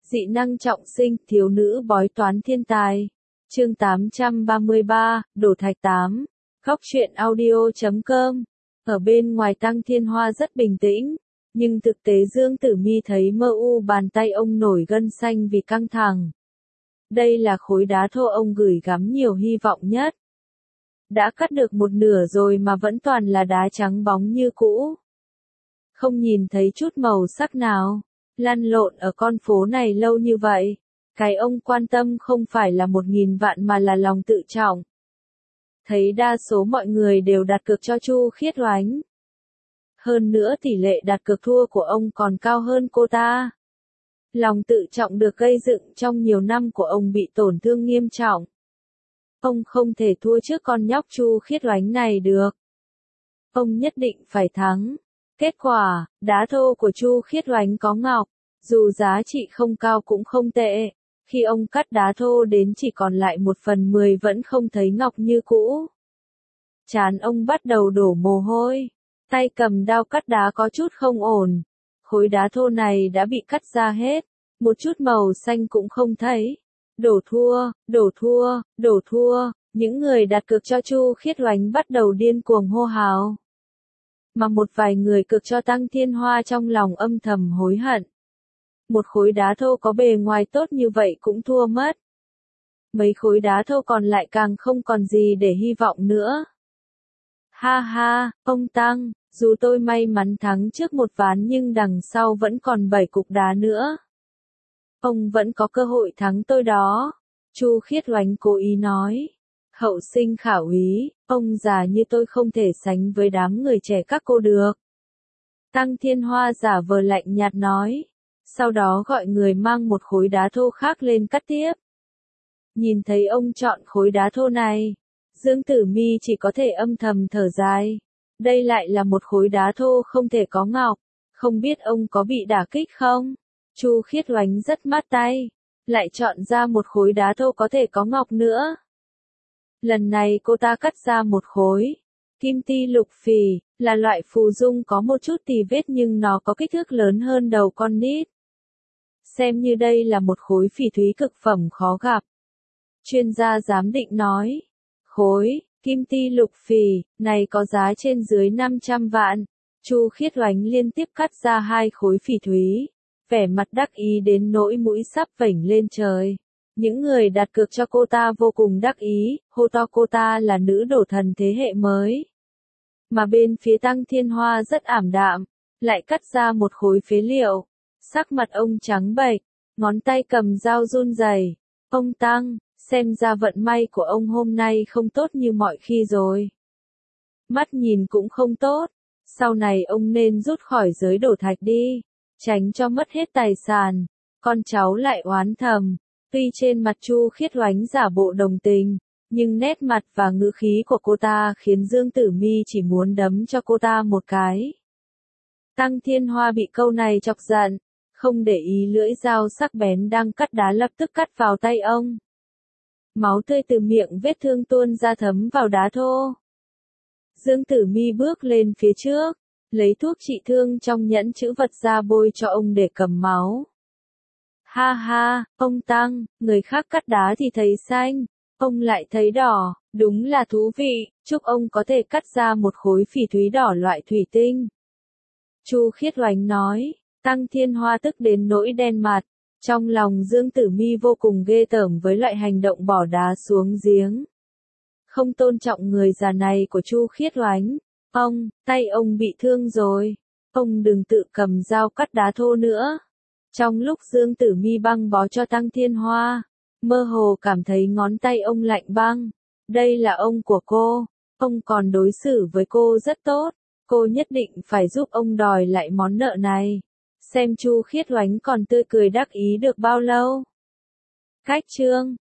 Dị năng trọng sinh, thiếu nữ bói toán thiên tài. Chương 833, Đổ Thạch 8. Góc truyện audio.com. Ở bên ngoài Tăng Thiên Hoa rất bình tĩnh, nhưng thực tế Dương Tử Mi thấy mơ u bàn tay ông nổi gân xanh vì căng thẳng. Đây là khối đá thô ông gửi gắm nhiều hy vọng nhất. Đã cắt được một nửa rồi mà vẫn toàn là đá trắng bóng như cũ. Không nhìn thấy chút màu sắc nào. Lăn lộn ở con phố này lâu như vậy, cái ông quan tâm không phải là 1.000 vạn mà là lòng tự trọng. Thấy đa số mọi người đều đặt cược cho Chu Khiết Oánh. Hơn nữa tỷ lệ đặt cược thua của ông còn cao hơn cô ta. Lòng tự trọng được gây dựng trong nhiều năm của ông bị tổn thương nghiêm trọng. Ông không thể thua trước con nhóc Chu Khiết Oánh này được. Ông nhất định phải thắng. Kết quả, đá thô của Chu Khiết Oánh có ngọc, dù giá trị không cao cũng không tệ. Khi ông cắt đá thô đến chỉ còn lại 1/10 vẫn không thấy ngọc như cũ. Trán ông bắt đầu đổ mồ hôi, tay cầm dao cắt đá có chút không ổn. Khối đá thô này đã bị cắt ra hết, một chút màu xanh cũng không thấy. Đổ thua, đổ thua, đổ thua, những người đặt cược cho Chu Khiết Oánh bắt đầu điên cuồng hô hào. Mà một vài người cược cho Tăng Thiên Hoa trong lòng âm thầm hối hận. Một khối đá thô có bề ngoài tốt như vậy cũng thua mất. Mấy khối đá thô còn lại càng không còn gì để hy vọng nữa. Ha ha, ông Tăng, dù tôi may mắn thắng trước một ván nhưng đằng sau vẫn còn 7 cục đá nữa. Ông vẫn có cơ hội thắng tôi đó. Chu Khiết Oánh cố ý nói. Hậu sinh khả úy, ông già như tôi không thể sánh với đám người trẻ các cô được. Tăng Thiên Hoa giả vờ lạnh nhạt nói. Sau đó gọi người mang một khối đá thô khác lên cắt tiếp. Nhìn thấy ông chọn khối đá thô này, Dương Tử Mi chỉ có thể âm thầm thở dài. Đây lại là một khối đá thô không thể có ngọc, không biết ông có bị đả kích không? Chu Khiết Oánh rất mát tay, lại chọn ra một khối đá thô có thể có ngọc nữa. Lần này cô ta cắt ra một khối kim ti lục phỉ, là loại phù dung có một chút tì vết nhưng nó có kích thước lớn hơn đầu con nít. Xem như đây là một khối phỉ thúy cực phẩm khó gặp. Chuyên gia giám định nói, khối kim ti lục phỉ này có giá trên dưới 500 vạn. Chu Khiết Oánh liên tiếp cắt ra 2 khối phỉ thúy, vẻ mặt đắc ý đến nỗi mũi sắp vểnh lên trời. Những người đặt cược cho cô ta vô cùng đắc ý, hô to cô ta là nữ đổ thần thế hệ mới. Mà bên phía Tăng Thiên Hoa rất ảm đạm, lại cắt ra một khối phế liệu. Sắc mặt ông trắng bệch, ngón tay cầm dao run rẩy. Ông Tăng, xem ra vận may của ông hôm nay không tốt như mọi khi rồi. Mắt nhìn cũng không tốt, sau này ông nên rút khỏi giới đổ thạch đi, tránh cho mất hết tài sản. Con cháu lại oán thầm. Tuy trên mặt Chu Khiết Oánh giả bộ đồng tình, nhưng nét mặt và ngữ khí của cô ta khiến Dương Tử Mi chỉ muốn đấm cho cô ta một cái. Tăng Thiên Hoa bị câu này chọc giận, không để ý lưỡi dao sắc bén đang cắt đá lập tức cắt vào tay ông. Máu tươi từ miệng vết thương tuôn ra thấm vào đá thô. Dương Tử Mi bước lên phía trước, lấy thuốc trị thương trong nhẫn chữ vật ra bôi cho ông để cầm máu. Ha ha, ông Tăng, người khác cắt đá thì thấy xanh, ông lại thấy đỏ, đúng là thú vị, chúc ông có thể cắt ra một khối phỉ thúy đỏ loại thủy tinh. Chu Khiết Oánh nói, Tăng Thiên Hoa tức đến nỗi đen mặt, trong lòng Dương Tử Mi vô cùng ghê tởm với loại hành động bỏ đá xuống giếng. Không tôn trọng người già này của Chu Khiết Oánh, tay ông bị thương rồi, ông đừng tự cầm dao cắt đá thô nữa. Trong lúc Dương Tử Mi băng bó cho Tăng Thiên Hoa, mơ hồ cảm thấy ngón tay ông lạnh băng. Đây là ông của cô, ông còn đối xử với cô rất tốt, cô nhất định phải giúp ông đòi lại món nợ này. Xem Chu Khiết Oánh còn tươi cười đắc ý được bao lâu. Cách chương